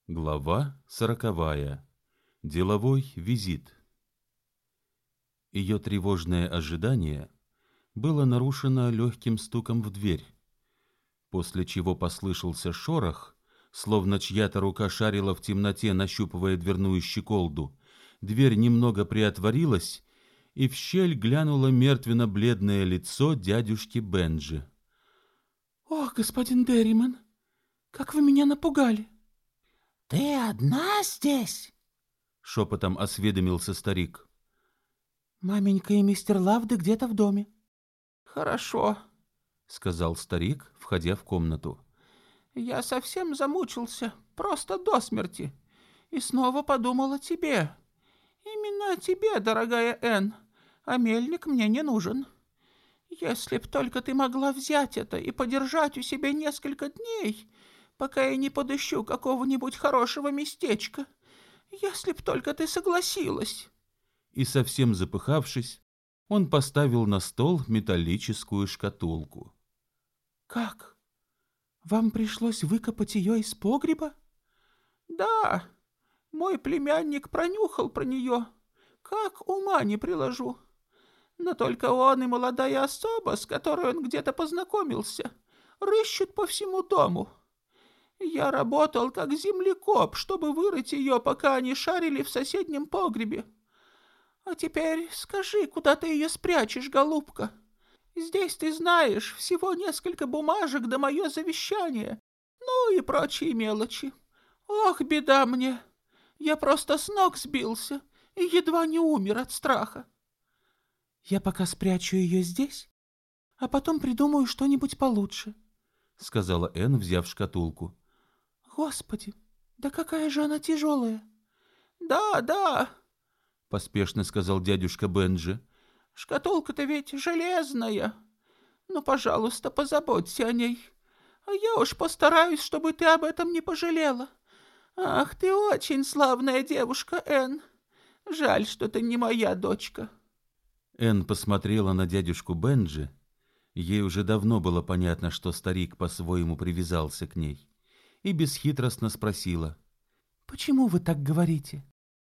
Глава 40. Деловой визит. Ее тревожное ожидание было нарушено легким стуком в дверь, после чего послышался шорох, словно чья-то рука шарила в темноте, нащупывая дверную щеколду. Дверь немного приотворилась, и в щель глянуло мертвенно-бледное лицо дядюшки Бенджи. «Ох, господин Дерриман, как вы меня напугали!» «Ты одна здесь?» — шепотом осведомился старик. «Маменька и мистер Лавды где-то в доме». «Хорошо», — сказал старик, входя в комнату. «Я совсем замучился, просто до смерти, и снова подумал о тебе. Именно о тебе, дорогая Энн, а мельник мне не нужен. Если б только ты могла взять это и подержать у себя несколько дней, пока я не подыщу какого-нибудь хорошего местечка. Если б только ты согласилась». И совсем запыхавшись, он поставил на стол металлическую шкатулку. «Как? Вам пришлось выкопать ее из погреба?» «Да, мой племянник пронюхал про нее. Как ума не приложу. Но только он и молодая особа, с которой он где-то познакомился, рыщут по всему дому. Я работал как землекоп, чтобы вырыть ее, пока они шарили в соседнем погребе. А теперь скажи, куда ты ее спрячешь, голубка? Здесь, ты знаешь, всего несколько бумажек да мое завещание, ну и прочие мелочи. Ох, беда мне! Я просто с ног сбился и едва не умер от страха». «Я пока спрячу ее здесь, а потом придумаю что-нибудь получше», — сказала Энн, взяв шкатулку. «Господи, да какая же она тяжелая!» «Да, да», — поспешно сказал дядюшка Бенджи. «шкатулка-то ведь железная. Ну, пожалуйста, позаботься о ней. А я уж постараюсь, чтобы ты об этом не пожалела. Ах, ты очень славная девушка, Энн. Жаль, что ты не моя дочка». Энн посмотрела на дядюшку Бенджи. Ей уже давно было понятно, что старик по-своему привязался к ней, и бесхитростно спросила. «Почему вы так говорите?»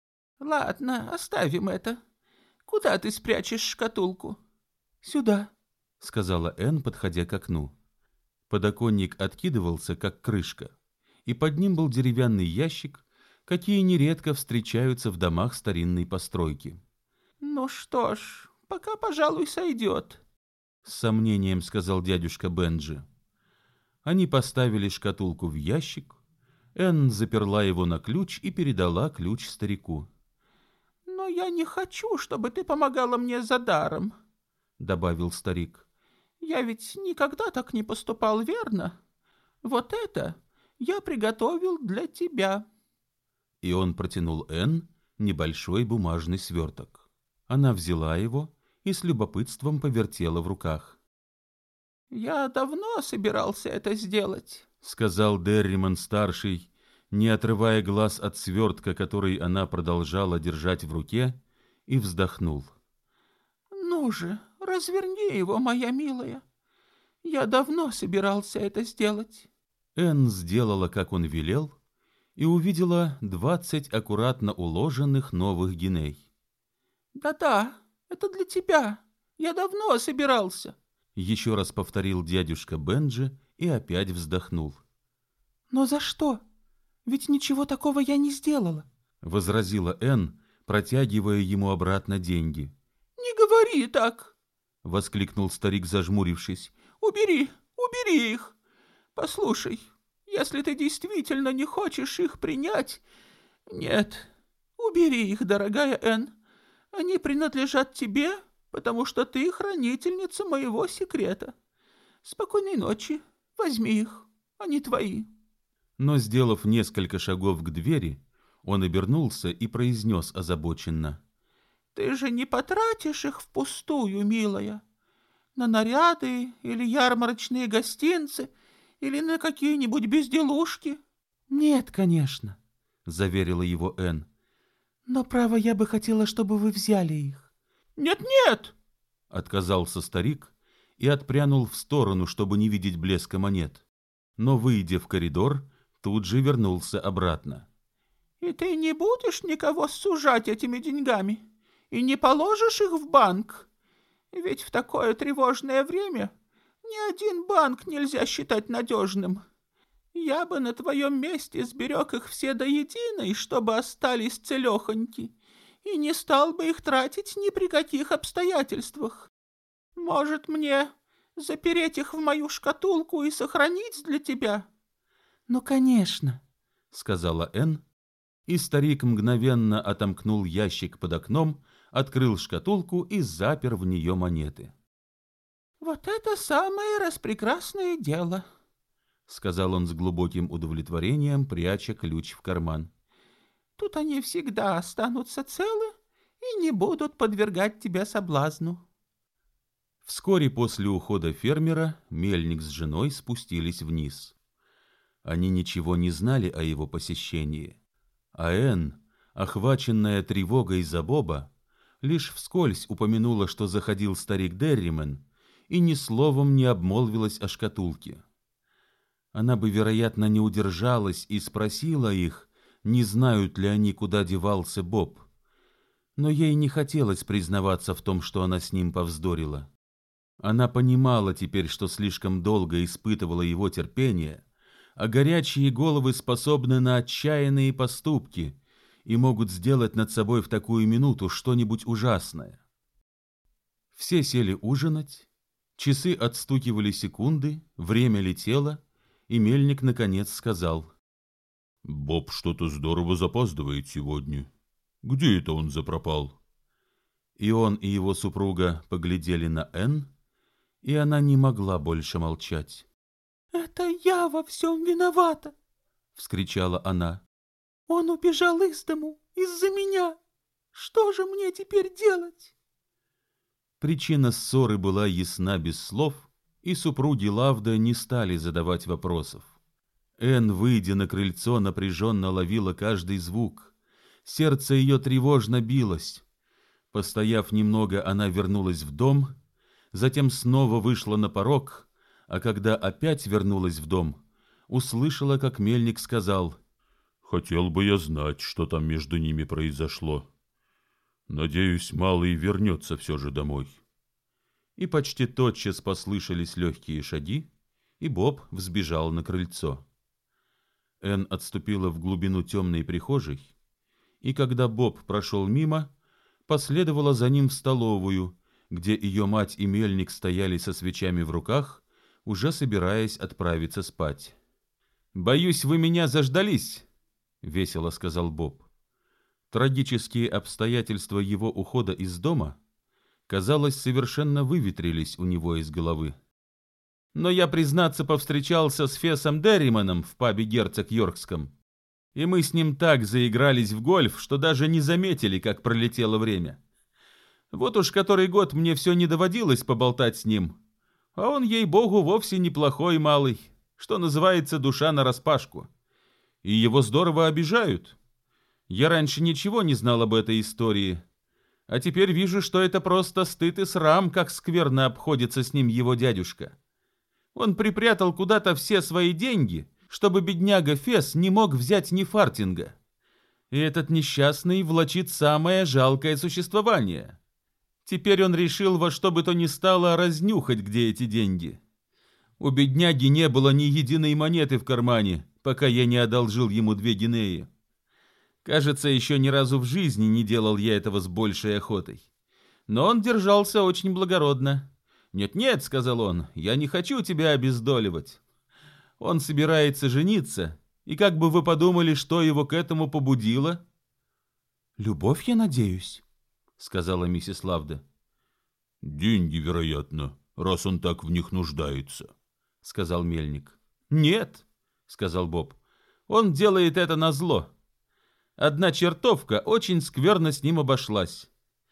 «Ладно, оставим это. Куда ты спрячешь шкатулку?» «Сюда», — сказала Энн, подходя к окну. Подоконник откидывался, как крышка, и под ним был деревянный ящик, какие нередко встречаются в домах старинной постройки. «Ну что ж, пока, пожалуй, сойдет», — с сомнением сказал дядюшка Бенджи. Они поставили шкатулку в ящик. Энн заперла его на ключ и передала ключ старику. «Но я не хочу, чтобы ты помогала мне за даром», — добавил старик. «Я ведь никогда так не поступал, верно? Вот это я приготовил для тебя». И он протянул Энн небольшой бумажный сверток. Она взяла его и с любопытством повертела в руках. «Я давно собирался это сделать», — сказал Дерриман-старший, не отрывая глаз от свертка, который она продолжала держать в руке, и вздохнул. «Ну же, разверни его, моя милая. Я давно собирался это сделать». Энн сделала, как он велел, и увидела 20 аккуратно уложенных новых гиней. «Да-да, это для тебя. Я давно собирался», — еще раз повторил дядюшка Бенджи и опять вздохнул. «Но за что? Ведь ничего такого я не сделала», — возразила Энн, протягивая ему обратно деньги. «Не говори так», — воскликнул старик, зажмурившись. «Убери, убери их. Послушай, если ты действительно не хочешь их принять... Нет, убери их, дорогая Энн. Они принадлежат тебе, потому что ты хранительница моего секрета. Спокойной ночи, возьми их, они твои». Но, сделав несколько шагов к двери, он обернулся и произнес озабоченно. «Ты же не потратишь их впустую, милая, на наряды или ярмарочные гостинцы, или на какие-нибудь безделушки?» «Нет, конечно», — заверила его Энн. «Но, право, я бы хотела, чтобы вы взяли их». «Нет-нет!» — отказался старик и отпрянул в сторону, чтобы не видеть блеска монет. Но, выйдя в коридор, тут же вернулся обратно. И ты не будешь никого сужать этими деньгами и не положишь их в банк? Ведь в такое тревожное время ни один банк нельзя считать надежным. Я бы на твоем месте сберег их все до единой, чтобы остались целехоньки, и не стал бы их тратить ни при каких обстоятельствах. Может, мне запереть их в мою шкатулку и сохранить для тебя?» «Ну, конечно», — сказала Энн, и старик мгновенно отомкнул ящик под окном, открыл шкатулку и запер в нее монеты. «Вот это самое распрекрасное дело», — сказал он с глубоким удовлетворением, пряча ключ в карман. «Тут они всегда останутся целы и не будут подвергать тебя соблазну». Вскоре после ухода фермера мельник с женой спустились вниз. Они ничего не знали о его посещении, а Энн, охваченная тревогой за Боба, лишь вскользь упомянула, что заходил старик Дерримен, и ни словом не обмолвилась о шкатулке. Она бы, вероятно, не удержалась и спросила их, не знают ли они, куда девался Боб, но ей не хотелось признаваться в том, что она с ним повздорила. Она понимала теперь, что слишком долго испытывала его терпение, а горячие головы способны на отчаянные поступки и могут сделать над собой в такую минуту что-нибудь ужасное. Все сели ужинать, часы отстукивали секунды, время летело, и мельник наконец сказал: «Боб что-то здорово запаздывает сегодня. Где это он запропал?» И он, и его супруга поглядели на Энн, и она не могла больше молчать. «Это я во всем виновата!» — вскричала она. «Он убежал из дому из-за меня! Что же мне теперь делать?» Причина ссоры была ясна без слов, и супруги Лавда не стали задавать вопросов. Энн, выйдя на крыльцо, напряженно ловила каждый звук. Сердце ее тревожно билось. Постояв немного, она вернулась в дом, затем снова вышла на порог, а когда опять вернулась в дом, услышала, как мельник сказал: «Хотел бы я знать, что там между ними произошло. Надеюсь, малый вернется все же домой». И почти тотчас послышались легкие шаги, и Боб взбежал на крыльцо. Энн отступила в глубину темной прихожей, и когда Боб прошел мимо, последовала за ним в столовую, где ее мать и мельник стояли со свечами в руках, уже собираясь отправиться спать. «Боюсь, вы меня заждались», — весело сказал Боб. Трагические обстоятельства его ухода из дома, казалось, совершенно выветрились у него из головы. «Но я, признаться, повстречался с Фесом Дерриманом в пабе «Герцог Йоркском», и мы с ним так заигрались в гольф, что даже не заметили, как пролетело время. Вот уж который год мне все не доводилось поболтать с ним, а он, ей-богу, вовсе неплохой малый, что называется, душа нараспашку. И его здорово обижают. Я раньше ничего не знал об этой истории, а теперь вижу, что это просто стыд и срам, как скверно обходится с ним его дядюшка. Он припрятал куда-то все свои деньги, чтобы бедняга Фес не мог взять ни фартинга. И этот несчастный влачит самое жалкое существование. Теперь он решил во что бы то ни стало разнюхать, где эти деньги. У бедняги не было ни единой монеты в кармане, пока я не одолжил ему 2 гинеи. Кажется, еще ни разу в жизни не делал я этого с большей охотой. Но он держался очень благородно. «Нет-нет», — сказал он, — «я не хочу тебя обездоливать». Он собирается жениться, и как бы вы подумали, что его к этому побудило? «Любовь, я надеюсь», — сказала миссис Лавда. «Деньги, вероятно, раз он так в них нуждается», — сказал мельник. «Нет», — сказал Боб, — «он делает это назло. Одна чертовка очень скверно с ним обошлась.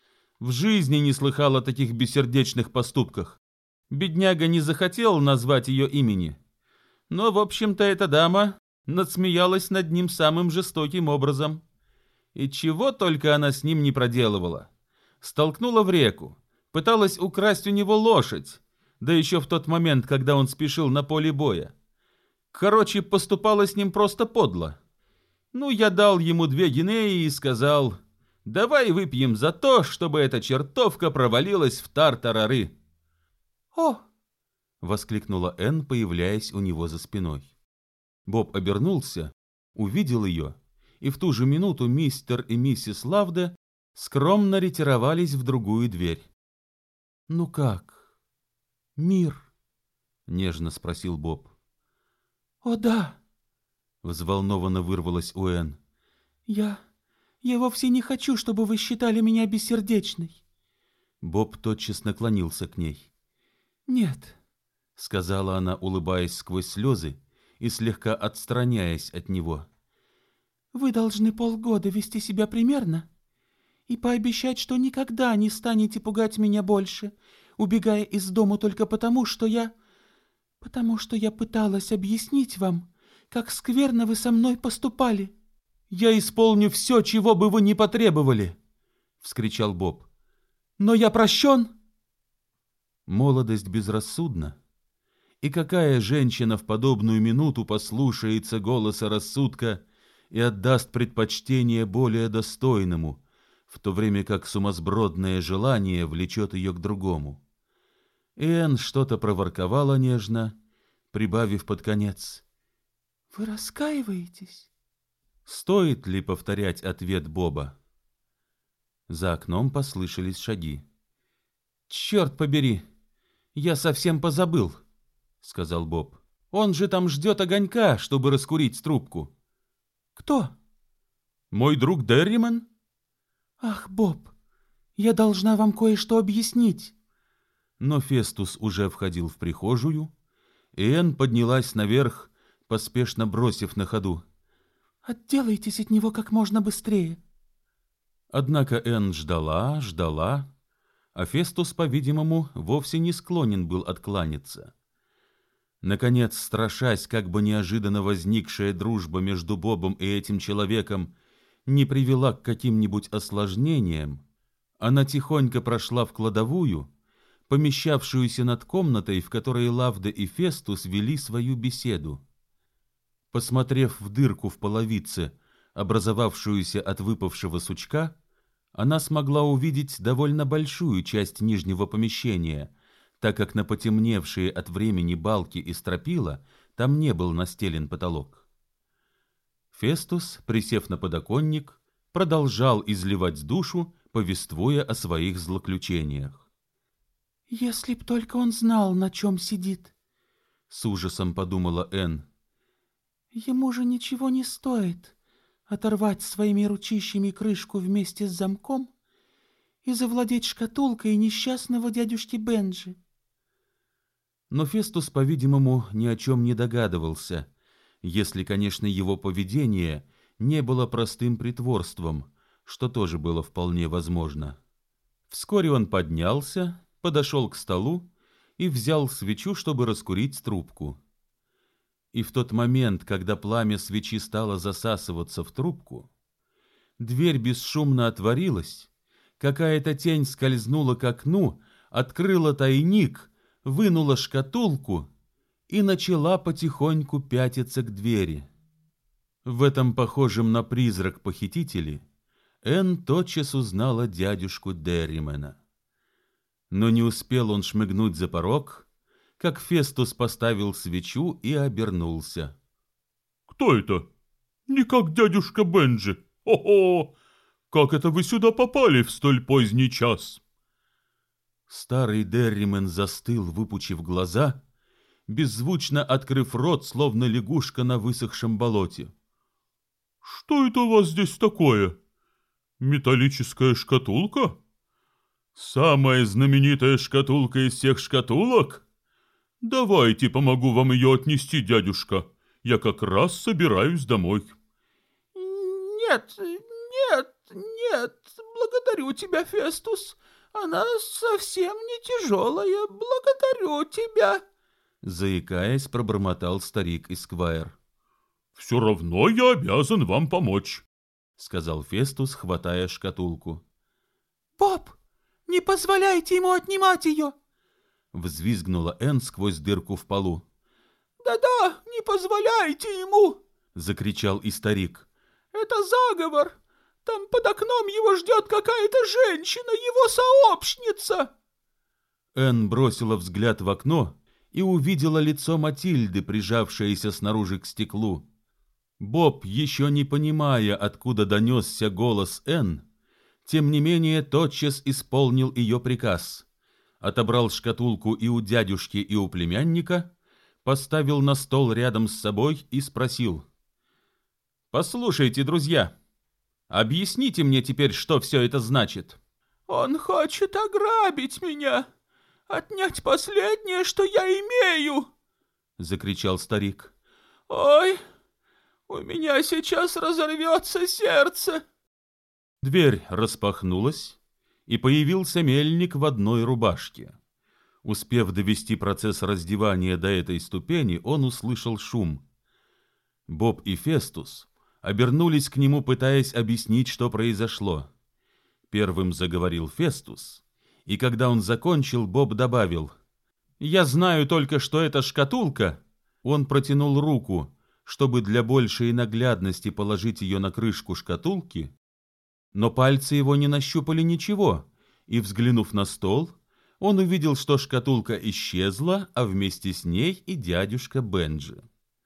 В жизни не слыхал о таких бессердечных поступках. Бедняга не захотел назвать ее имени. Но, в общем-то, эта дама надсмеялась над ним самым жестоким образом. И чего только она с ним не проделывала. Столкнула в реку, пыталась украсть у него лошадь, да еще в тот момент, когда он спешил на поле боя. Короче, поступала с ним просто подло. Ну, я дал ему 2 гинеи и сказал: давай выпьем за то, чтобы эта чертовка провалилась в тартарары. О! Воскликнула Энн, появляясь у него за спиной. Боб обернулся, увидел ее, и в ту же минуту мистер и миссис Лавде скромно ретировались в другую дверь. «Ну как? Мир?» — нежно спросил Боб. О, да! Взволнованно вырвалась у Энн. Я вовсе не хочу, чтобы вы считали меня бессердечной. Боб тотчас наклонился к ней. Нет, — сказала она, улыбаясь сквозь слезы и слегка отстраняясь от него. Вы должны полгода вести себя примерно и пообещать, что никогда не станете пугать меня больше, убегая из дому только потому, что я пыталась объяснить вам, как скверно вы со мной поступали. «Я исполню все, чего бы вы ни потребовали!» — вскричал Боб. «Но я прощен!» Молодость безрассудна. И какая женщина в подобную минуту послушается голоса рассудка и отдаст предпочтение более достойному, в то время как сумасбродное желание влечет ее к другому? Энн что-то проворковала нежно, прибавив под конец: Вы раскаиваетесь? Стоит ли повторять ответ Боба? За окном послышались шаги. «Черт побери! Я совсем позабыл!» — сказал Боб. «Он же там ждет огонька, чтобы раскурить трубку». Кто? «Мой друг Дерриман». Ах, Боб, я должна вам кое-что объяснить. Но Фестус уже входил в прихожую, и Энн поднялась наверх, поспешно бросив на ходу: Отделайтесь от него как можно быстрее. Однако Энн ждала, а Фестус, по-видимому, вовсе не склонен был откланяться. Наконец, страшась, как бы неожиданно возникшая дружба между Бобом и этим человеком не привела к каким-нибудь осложнениям, она тихонько прошла в кладовую, помещавшуюся над комнатой, в которой Лавде и Фестус вели свою беседу. Посмотрев в дырку в половице, образовавшуюся от выпавшего сучка, она смогла увидеть довольно большую часть нижнего помещения, так как на потемневшие от времени балки и стропила там не был настелен потолок. Фестус, присев на подоконник, продолжал изливать душу, повествуя о своих злоключениях. «Если б только он знал, на чем сидит», — с ужасом подумала Энн. «Ему же ничего не стоит оторвать своими ручищами крышку вместе с замком и завладеть шкатулкой несчастного дядюшки Бенджи». Но Фестус, по-видимому, ни о чем не догадывался, если, конечно, его поведение не было простым притворством, что тоже было вполне возможно. Вскоре он поднялся, подошел к столу и взял свечу, чтобы раскурить трубку. И в тот момент, когда пламя свечи стало засасываться в трубку, дверь бесшумно отворилась, какая-то тень скользнула к окну, открыла тайник, вынула шкатулку и начала потихоньку пятиться к двери. В этом похожем на призрак похитителе Энн тотчас узнала дядюшку Дерримена. Но не успел он шмыгнуть за порог, как Фестус поставил свечу и обернулся. «Кто это? Никак дядюшка Бенджи. О-хо! Как это вы сюда попали в столь поздний час?» Старый Дерримен застыл, выпучив глаза, беззвучно открыв рот, словно лягушка на высохшем болоте. «Что это у вас здесь такое? Металлическая шкатулка? Самая знаменитая шкатулка из всех шкатулок? Давайте помогу вам ее отнести, дядюшка. Я как раз собираюсь домой». Нет, нет, нет, благодарю тебя, Фестус. Она совсем не тяжелая, благодарю тебя. Заикаясь, пробормотал старик Эсквайр. «Все равно я обязан вам помочь», — сказал Фестус, хватая шкатулку. «Боб, не позволяйте ему отнимать ее!» — взвизгнула Энн сквозь дырку в полу. «Да-да, не позволяйте ему!» — закричал и старик. Это заговор! Там под окном его ждет какая-то женщина, его сообщница!» Энн бросила взгляд в окно и увидела лицо Матильды, прижавшееся снаружи к стеклу. Боб, еще не понимая, откуда донесся голос Энн, тем не менее тотчас исполнил ее приказ. Отобрал шкатулку и у дядюшки, и у племянника, поставил на стол рядом с собой и спросил: «Послушайте, друзья, объясните мне теперь, что все это значит». «Он хочет ограбить меня, отнять последнее, что я имею!» — закричал старик. «Ой, у меня сейчас разорвется сердце!» Дверь распахнулась, и появился мельник в одной рубашке. Успев довести процесс раздевания до этой ступени, он услышал шум. Боб и Фестус обернулись к нему, пытаясь объяснить, что произошло. Первым заговорил Фестус, и когда он закончил, Боб добавил: «Я знаю только, что это шкатулка». Он протянул руку, чтобы для большей наглядности положить ее на крышку шкатулки, но пальцы его не нащупали ничего, и, взглянув на стол, он увидел, что шкатулка исчезла, а вместе с ней и дядюшка Бенджи.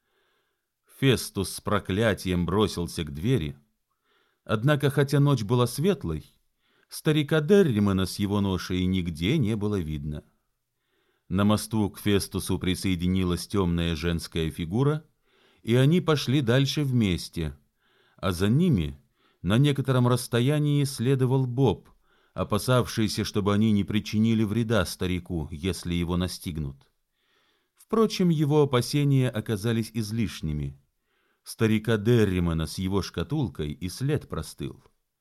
Фестус с проклятием бросился к двери. Однако, хотя ночь была светлой, старика Дерримена с его ношей нигде не было видно. На мосту к Фестусу присоединилась темная женская фигура, и они пошли дальше вместе, а за ними на некотором расстоянии следовал Боб, опасавшийся, чтобы они не причинили вреда старику, если его настигнут. Впрочем, его опасения оказались излишними. Старика Дерримена с его шкатулкой и след простыл.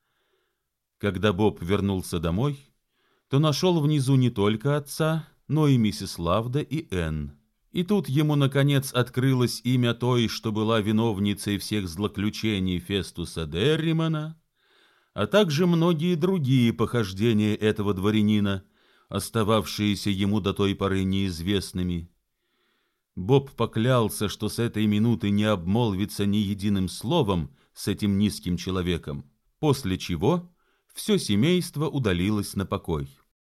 Когда Боб вернулся домой, то нашел внизу не только отца, но и миссис Лавда и Энн. И тут ему, наконец, открылось имя той, что была виновницей всех злоключений Фестуса Дерримена, а также многие другие похождения этого дворянина, остававшиеся ему до той поры неизвестными. Боб поклялся, что с этой минуты не обмолвится ни единым словом с этим низким человеком, после чего все семейство удалилось на покой.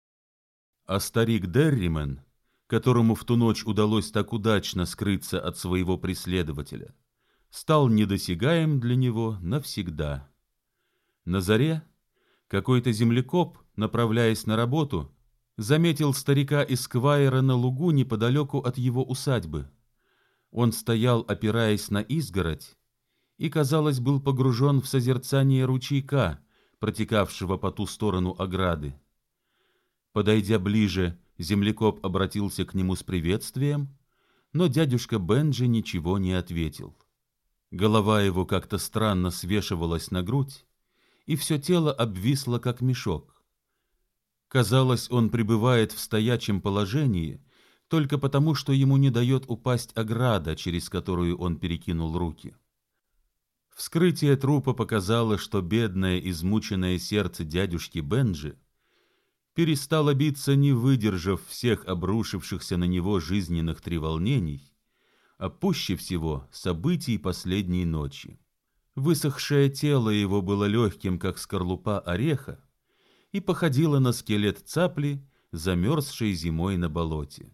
А старик Дерримен, которому в ту ночь удалось так удачно скрыться от своего преследователя, стал недосягаем для него навсегда. На заре какой-то землекоп, направляясь на работу, заметил старика Эсквайра на лугу неподалеку от его усадьбы. Он стоял, опираясь на изгородь, и, казалось, был погружен в созерцание ручейка, протекавшего по ту сторону ограды. Подойдя ближе, землекоп обратился к нему с приветствием, но дядюшка Бенджи ничего не ответил. Голова его как-то странно свешивалась на грудь, и все тело обвисло, как мешок. Казалось, он пребывает в стоячем положении только потому, что ему не дает упасть ограда, через которую он перекинул руки. Вскрытие трупа показало, что бедное, измученное сердце дядюшки Бенджи перестало биться, не выдержав всех обрушившихся на него жизненных треволнений, а пуще всего событий последней ночи. Высохшее тело его было легким, как скорлупа ореха, и походило на скелет цапли, замерзшей зимой на болоте.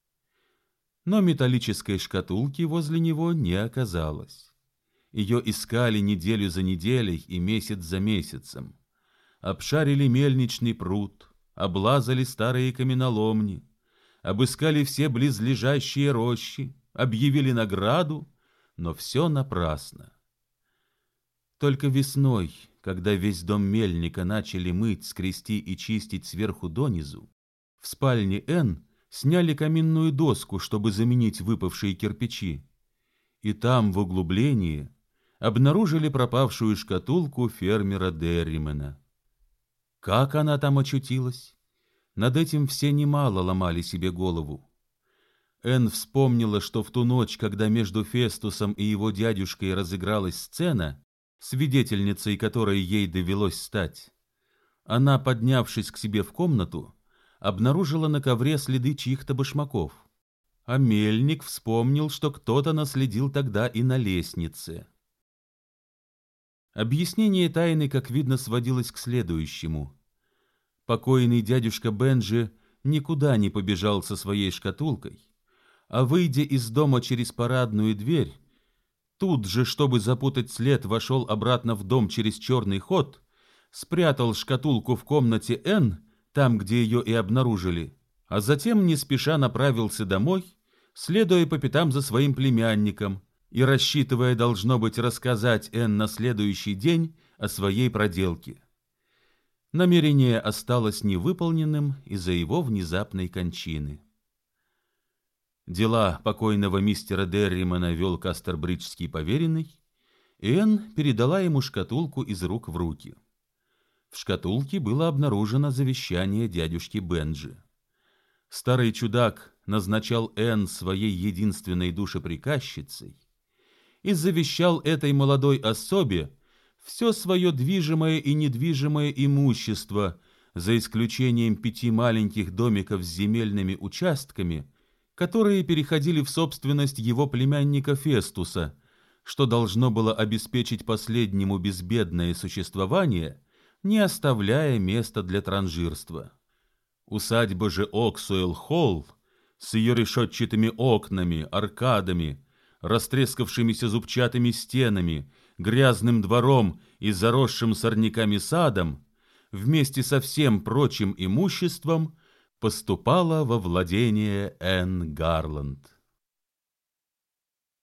Но металлической шкатулки возле него не оказалось. Ее искали неделю за неделей и месяц за месяцем. Обшарили мельничный пруд, облазали старые каменоломни, обыскали все близлежащие рощи, объявили награду, но все напрасно. Только весной, когда весь дом мельника начали мыть, скрести и чистить сверху донизу, в спальне Энн сняли каминную доску, чтобы заменить выпавшие кирпичи, и там, в углублении, обнаружили пропавшую шкатулку фермера Дерримена. Как она там очутилась? Над этим все немало ломали себе голову. Энн вспомнила, что в ту ночь, когда между Фестусом и его дядюшкой разыгралась сцена, свидетельницей которой ей довелось стать, она, поднявшись к себе в комнату, обнаружила на ковре следы чьих-то башмаков. А мельник вспомнил, что кто-то наследил тогда и на лестнице. Объяснение тайны, как видно, сводилось к следующему. Покойный дядюшка Бенджи никуда не побежал со своей шкатулкой, а, выйдя из дома через парадную дверь, тут же, чтобы запутать след, вошел обратно в дом через черный ход, спрятал шкатулку в комнате Н, там, где ее и обнаружили, а затем не спеша направился домой, следуя по пятам за своим племянником и рассчитывая, должно быть, рассказать Н на следующий день о своей проделке. Намерение осталось невыполненным из-за его внезапной кончины. Дела покойного мистера Дерримана вел кастербриджский поверенный, и Энн передала ему шкатулку из рук в руки. В шкатулке было обнаружено завещание дядюшки Бенджи. Старый чудак назначал Энн своей единственной душеприказчицей и завещал этой молодой особе все свое движимое и недвижимое имущество, за исключением 5 маленьких домиков с земельными участками, которые переходили в собственность его племянника Фестуса, что должно было обеспечить последнему безбедное существование, не оставляя места для транжирства. Усадьба же Оксуэлл-Холл с ее решетчатыми окнами, аркадами, растрескавшимися зубчатыми стенами, грязным двором и заросшим сорняками садом, вместе со всем прочим имуществом, поступала во владение Энн Гарланд.